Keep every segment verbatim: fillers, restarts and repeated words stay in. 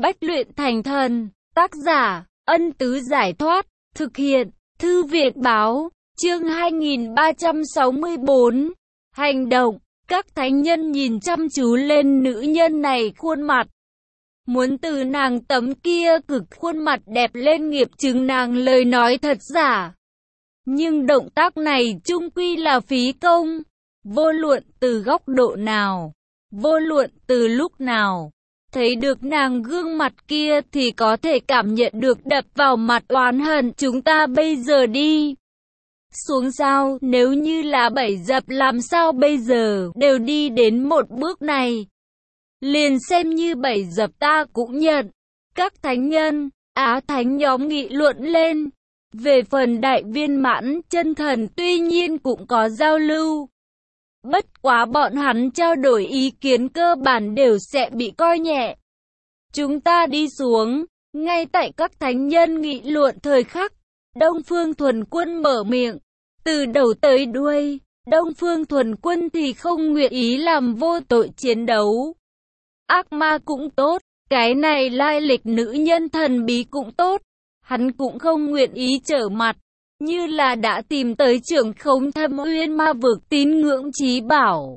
Bách luyện thành thần, tác giả, Ân Tứ Giải Thoát, thực hiện, Thư viện Báo, chương hai nghìn ba trăm sáu mươi bốn. Hành động, các thánh nhân nhìn chăm chú lên nữ nhân này khuôn mặt. Muốn từ nàng tấm kia cực khuôn mặt đẹp lên nghiệp chứng nàng lời nói thật giả. Nhưng động tác này chung quy là phí công, vô luận từ góc độ nào, vô luận từ lúc nào. Thấy được nàng gương mặt kia thì có thể cảm nhận được đập vào mặt oán hận. Chúng ta bây giờ đi xuống sao? Nếu như là bảy dập làm sao bây giờ? Đều đi đến một bước này, liền xem như bảy dập ta cũng nhận. Các thánh nhân, Á thánh nhóm nghị luận lên. Về phần đại viên mãn chân thần tuy nhiên cũng có giao lưu. Bất quá bọn hắn trao đổi ý kiến cơ bản đều sẽ bị coi nhẹ. Chúng ta đi xuống. Ngay tại các thánh nhân nghị luận thời khắc, Đông Phương Thuần Quân mở miệng. Từ đầu tới đuôi, Đông Phương Thuần Quân thì không nguyện ý làm vô tội chiến đấu. Ác ma cũng tốt, cái này lai lịch nữ nhân thần bí cũng tốt. Hắn cũng không nguyện ý trở mặt, như là đã tìm tới trưởng khống Thâm Uyên ma vực tín ngưỡng chí bảo.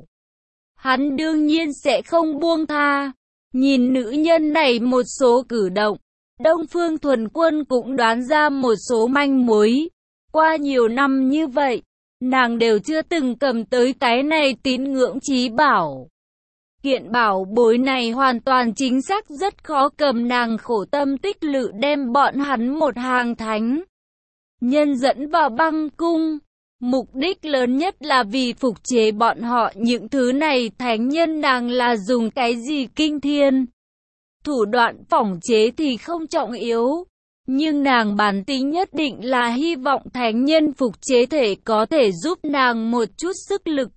Hắn đương nhiên sẽ không buông tha. Nhìn nữ nhân này một số cử động, Đông Phương Thuần Quân cũng đoán ra một số manh mối. Qua nhiều năm như vậy, nàng đều chưa từng cầm tới cái này tín ngưỡng chí bảo. Kiện bảo bối này hoàn toàn chính xác rất khó cầm, nàng khổ tâm tích lự đem bọn hắn một hàng thánh nhân dẫn vào băng cung. Mục đích lớn nhất là vì phục chế bọn họ. Những thứ này thánh nhân nàng là dùng cái gì kinh thiên thủ đoạn phỏng chế thì không trọng yếu. Nhưng nàng bản tính nhất định là hy vọng thánh nhân phục chế thể có thể giúp nàng một chút sức lực.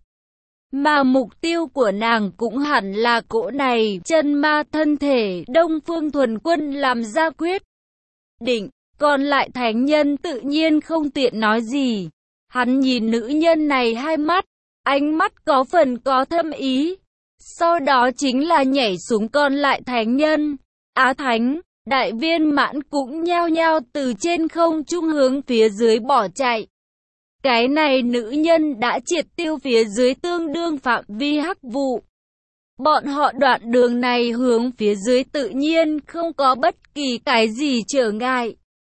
Mà mục tiêu của nàng cũng hẳn là cỗ này chân ma thân thể. Đông Phương Thuần Quân làm ra quyết định, còn lại thánh nhân tự nhiên không tiện nói gì. Hắn nhìn nữ nhân này hai mắt, ánh mắt có phần có thâm ý. Sau đó chính là nhảy xuống còn lại thánh nhân. Á thánh, đại viên mãn cũng nhao nhao từ trên không trung hướng phía dưới bỏ chạy. Cái này nữ nhân đã triệt tiêu phía dưới tương đương phạm vi hắc vụ. Bọn họ đoạn đường này hướng phía dưới tự nhiên không có bất kỳ cái gì trở ngại.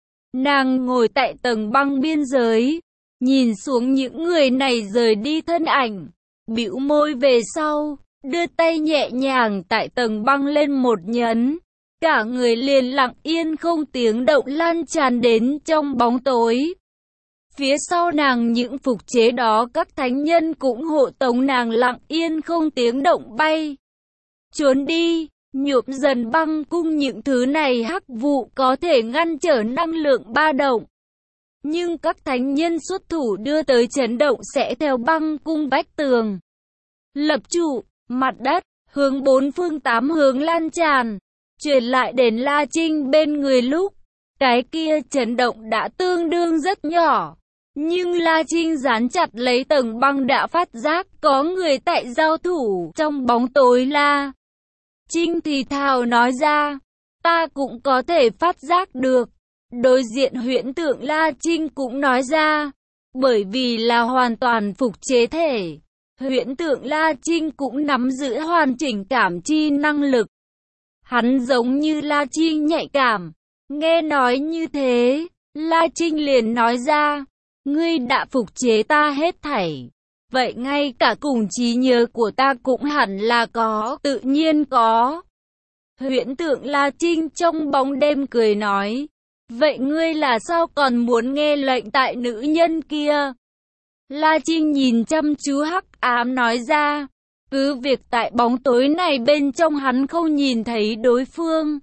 Nàng ngồi tại tầng băng biên giới, nhìn xuống những người này rời đi thân ảnh, bĩu môi về sau, đưa tay nhẹ nhàng tại tầng băng lên một nhấn. Cả người liền lặng yên không tiếng động lan tràn đến trong bóng tối. Phía sau nàng những phục chế đó các thánh nhân cũng hộ tống nàng lặng yên không tiếng động bay trốn đi, nhuộm dần băng cung. Những thứ này hắc vụ có thể ngăn trở năng lượng ba động, nhưng các thánh nhân xuất thủ đưa tới chấn động sẽ theo băng cung vách tường lập trụ, mặt đất, hướng bốn phương tám hướng lan tràn, truyền lại đến La Trinh bên người. Lúc cái kia chấn động đã tương đương rất nhỏ, nhưng La Trinh dán chặt lấy tầng băng đã phát giác có người tại giao thủ trong bóng tối. La Trinh thì thào nói ra, ta cũng có thể phát giác được. Đối diện huyễn tượng La Trinh cũng nói ra, bởi vì là hoàn toàn phục chế thể, huyễn tượng La Trinh cũng nắm giữ hoàn chỉnh cảm chi năng lực. Hắn giống như La Trinh nhạy cảm. Nghe nói như thế, La Trinh liền nói ra, ngươi đã phục chế ta hết thảy, vậy ngay cả cùng trí nhớ của ta cũng hẳn là có. Tự nhiên có. Huyễn tượng La Trinh trong bóng đêm cười nói, vậy ngươi là sao còn muốn nghe lệnh tại nữ nhân kia? La Trinh nhìn chăm chú hắc ám nói ra, cứ việc tại bóng tối này bên trong hắn không nhìn thấy đối phương.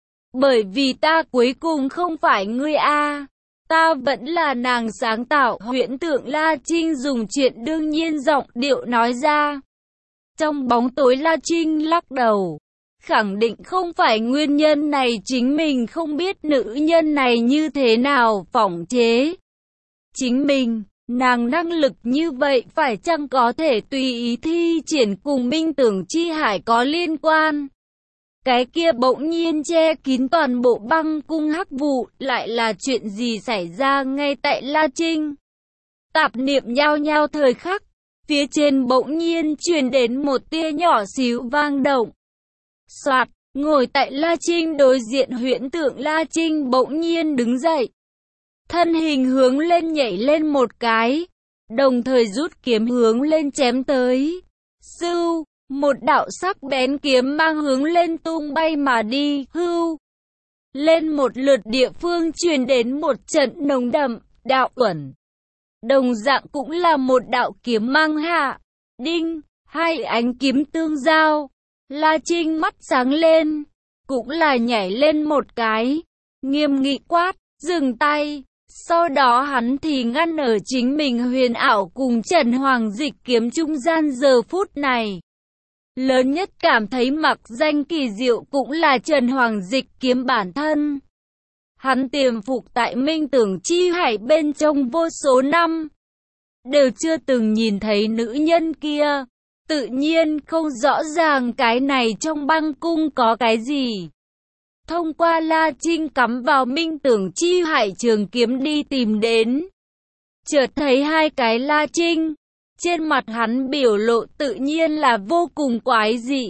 Bởi vì ta cuối cùng không phải ngươi a, ta vẫn là nàng sáng tạo. Huyễn tượng La Trinh dùng chuyện đương nhiên giọng điệu nói ra. Trong bóng tối La Trinh lắc đầu, khẳng định không phải nguyên nhân này. Chính mình không biết nữ nhân này như thế nào phỏng chế chính mình. Nàng năng lực như vậy phải chăng có thể tùy ý thi triển cùng Minh Tưởng Chi Hải có liên quan? cái kia bỗng nhiên che kín toàn bộ băng cung hắc vụ, lại là chuyện gì xảy ra ngay tại La Trinh? Tạp niệm nhao nhao thời khắc, phía trên bỗng nhiên truyền đến một tia nhỏ xíu vang động. Soạt, ngồi tại La Trinh đối diện huyễn tượng La Trinh bỗng nhiên đứng dậy. Thân hình hướng lên nhảy lên một cái, đồng thời rút kiếm hướng lên chém tới. Sưu, một đạo sắc bén kiếm mang hướng lên tung bay mà đi, hưu. Lên một lượt địa phương truyền đến một trận nồng đậm, đạo uẩn. Đồng dạng cũng là một đạo kiếm mang hạ. Đinh, hai ánh kiếm tương giao. La Trinh mắt sáng lên, cũng là nhảy lên một cái. Nghiêm nghị quát, dừng tay. Sau đó hắn thì ngăn ở chính mình Huyền Ảo cùng Trần Hoàng Dịch kiếm trung gian giờ phút này. Lớn nhất cảm thấy mặc danh kỳ diệu cũng là Trần Hoàng Dịch kiếm bản thân. Hắn tiềm phục tại Minh Tưởng Chi Hải bên trong vô số năm, đều chưa từng nhìn thấy nữ nhân kia, tự nhiên không rõ ràng cái này trong băng cung có cái gì. Thông qua La Trinh cắm vào Minh Tưởng Chi Hải trường kiếm đi tìm đến. Chợt thấy hai cái La Trinh, trên mặt hắn biểu lộ tự nhiên là vô cùng quái dị.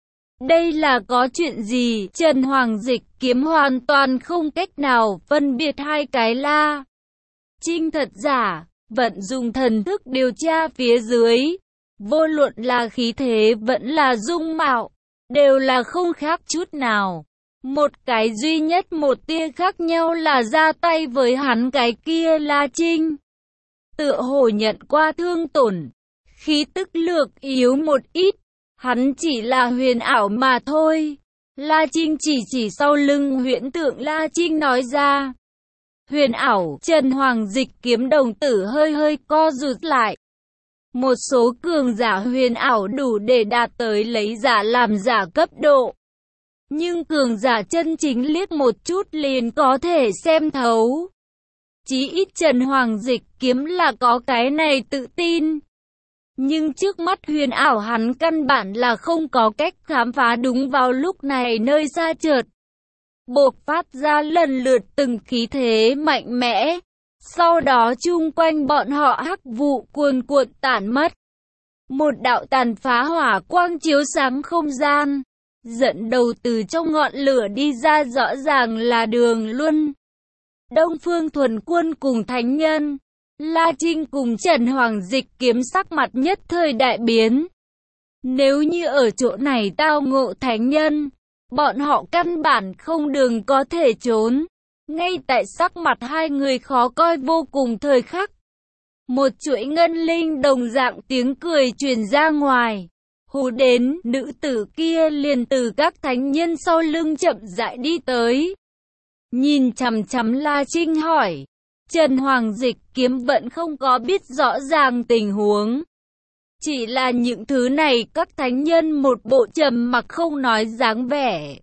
Đây là có chuyện gì? Trần Hoàng Dịch kiếm hoàn toàn không cách nào phân biệt hai cái La Trinh thật giả, vận dùng thần thức điều tra phía dưới. Vô luận là khí thế vẫn là dung mạo, đều là không khác chút nào. Một cái duy nhất một tia khác nhau là ra tay với hắn cái kia La Trinh. Tựa hồ nhận qua thương tổn, khí tức lược yếu một ít, hắn chỉ là huyền ảo mà thôi. La Trinh chỉ chỉ sau lưng huyễn tượng La Trinh nói ra. Huyền ảo, Trần Hoàng Dịch kiếm đồng tử hơi hơi co rụt lại. Một số cường giả huyền ảo đủ để đạt tới lấy giả làm giả cấp độ. Nhưng cường giả chân chính liếc một chút liền có thể xem thấu. Chí ít Trần Hoàng Dịch kiếm là có cái này tự tin. Nhưng trước mắt huyền ảo hắn căn bản là không có cách khám phá. Đúng vào lúc này nơi xa chợt bộc phát ra lần lượt từng khí thế mạnh mẽ. Sau đó chung quanh bọn họ hắc vụ cuồn cuộn tản mất. Một đạo tàn phá hỏa quang chiếu sáng không gian. Dẫn đầu từ trong ngọn lửa đi ra rõ ràng là Đường Luân, Đông Phương Thuần Quân cùng Thánh Nhân. La Trinh cùng Trần Hoàng Dịch kiếm sắc mặt nhất thời đại biến. Nếu như ở chỗ này tao ngộ Thánh Nhân, bọn họ căn bản không đường có thể trốn. Ngay tại sắc mặt hai người khó coi vô cùng thời khắc, một chuỗi ngân linh đồng dạng tiếng cười truyền ra ngoài. Hù đến, nữ tử kia liền từ các thánh nhân sau lưng chậm rãi đi tới. Nhìn chằm chằm La Trinh hỏi. Trần Hoàng Dịch kiếm vẫn không có biết rõ ràng tình huống. Chỉ là những thứ này các thánh nhân một bộ trầm mặc không nói dáng vẻ,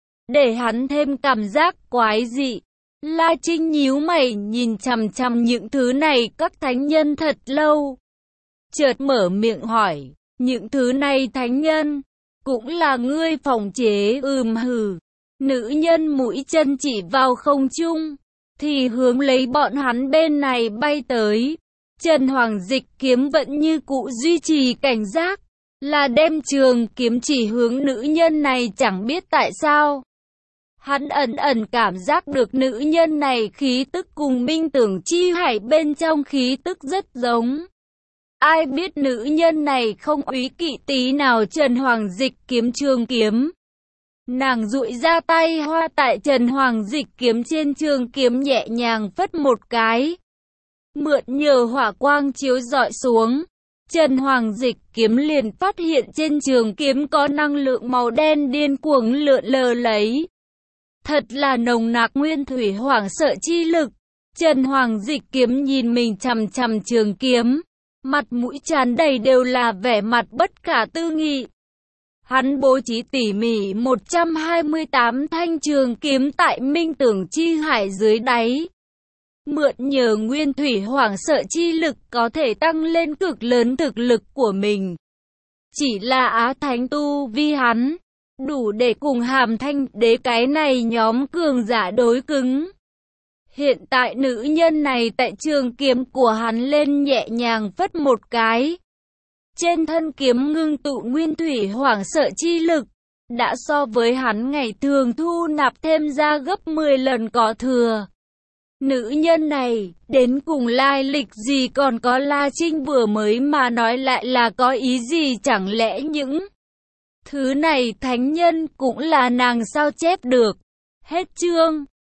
để hắn thêm cảm giác quái dị. La Trinh nhíu mày nhìn chằm chằm những thứ này các thánh nhân thật lâu. Chợt mở miệng hỏi. Những thứ này thánh nhân, cũng là ngươi phòng chế? Ừm hừ. Nữ nhân mũi chân chỉ vào không trung, thì hướng lấy bọn hắn bên này bay tới. Trần Hoàng Dịch kiếm vẫn như cũ duy trì cảnh giác, là đem trường kiếm chỉ hướng nữ nhân này. Chẳng biết tại sao, hắn ẩn ẩn cảm giác được nữ nhân này khí tức cùng Minh Tưởng Chi Hải bên trong khí tức rất giống. Ai biết nữ nhân này không úy kỵ tí nào Trần Hoàng Dịch kiếm trường kiếm. Nàng duỗi ra tay hoa tại Trần Hoàng Dịch kiếm trên trường kiếm nhẹ nhàng phất một cái. Mượn nhờ hỏa quang chiếu rọi xuống, Trần Hoàng Dịch kiếm liền phát hiện trên trường kiếm có năng lượng màu đen điên cuồng lượn lờ lấy. Thật là nồng nặc nguyên thủy hoảng sợ chi lực. Trần Hoàng Dịch kiếm nhìn mình chằm chằm trường kiếm, mặt mũi tràn đầy đều là vẻ mặt bất khả tư nghị. Hắn bố trí tỉ mỉ một trăm hai mươi tám thanh trường kiếm tại Minh Tưởng Chi Hải dưới đáy. Mượn nhờ nguyên thủy hoảng sợ chi lực có thể tăng lên cực lớn thực lực của mình. Chỉ là Á Thánh tu vi hắn, đủ để cùng Hàm Thanh Đế cái này nhóm cường giả đối cứng. Hiện tại nữ nhân này tại trường kiếm của hắn lên nhẹ nhàng phất một cái. Trên thân kiếm ngưng tụ nguyên thủy hoảng sợ chi lực, đã so với hắn ngày thường thu nạp thêm ra gấp mười lần có thừa. Nữ nhân này, đến cùng lai lịch gì, còn có La Trinh vừa mới mà nói lại là có ý gì, chẳng lẽ những thứ này thánh nhân cũng là nàng sao chép được. Hết chương.